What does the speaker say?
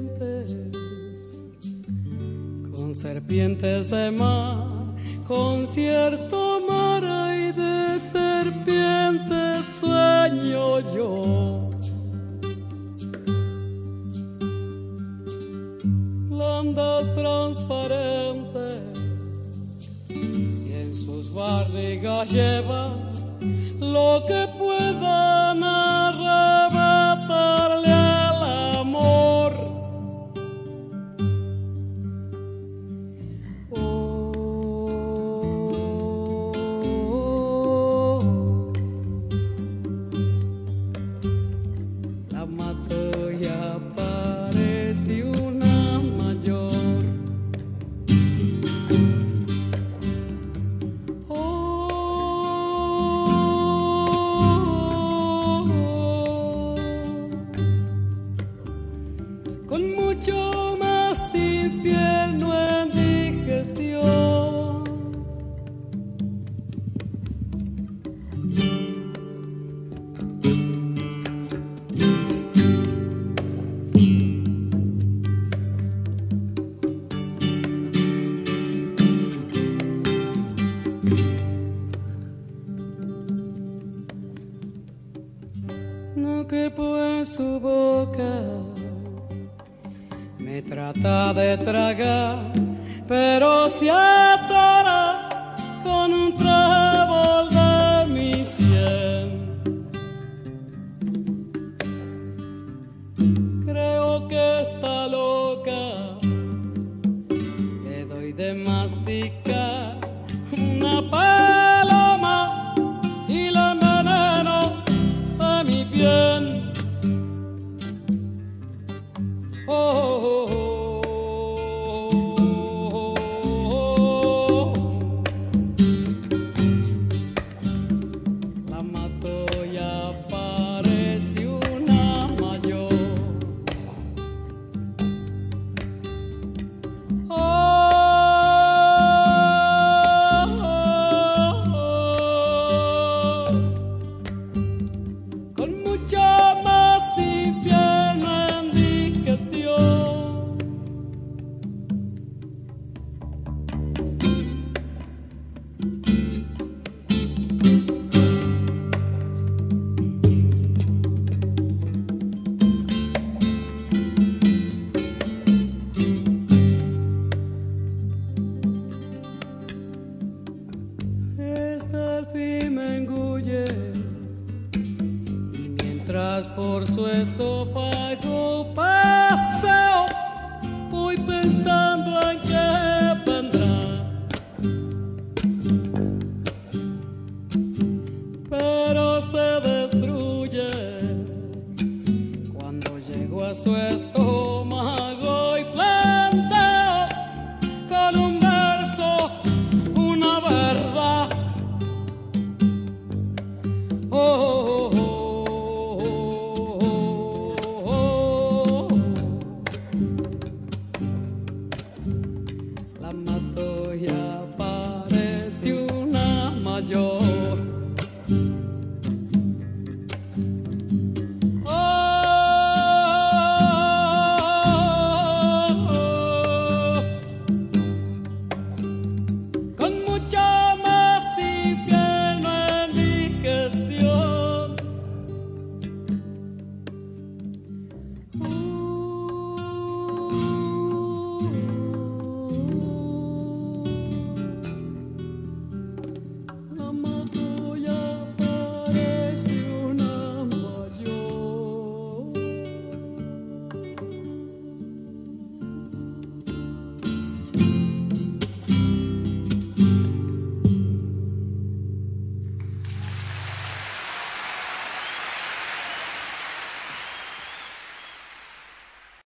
serpientes de mar, concierto y de serpientes sueño yo. Blandas transparentes y en sus barrigas llevan lo que puedan arrebatarle al amor. La mató y apareció una mayor. Con mucho más infierno en digestión. No quepo en su boca, me trata de tragar, pero se atora con un trébol de mi sien. Creo que está loca, le doy de masticar una paloma y la enveneno de mi bien. Oh, oh, oh.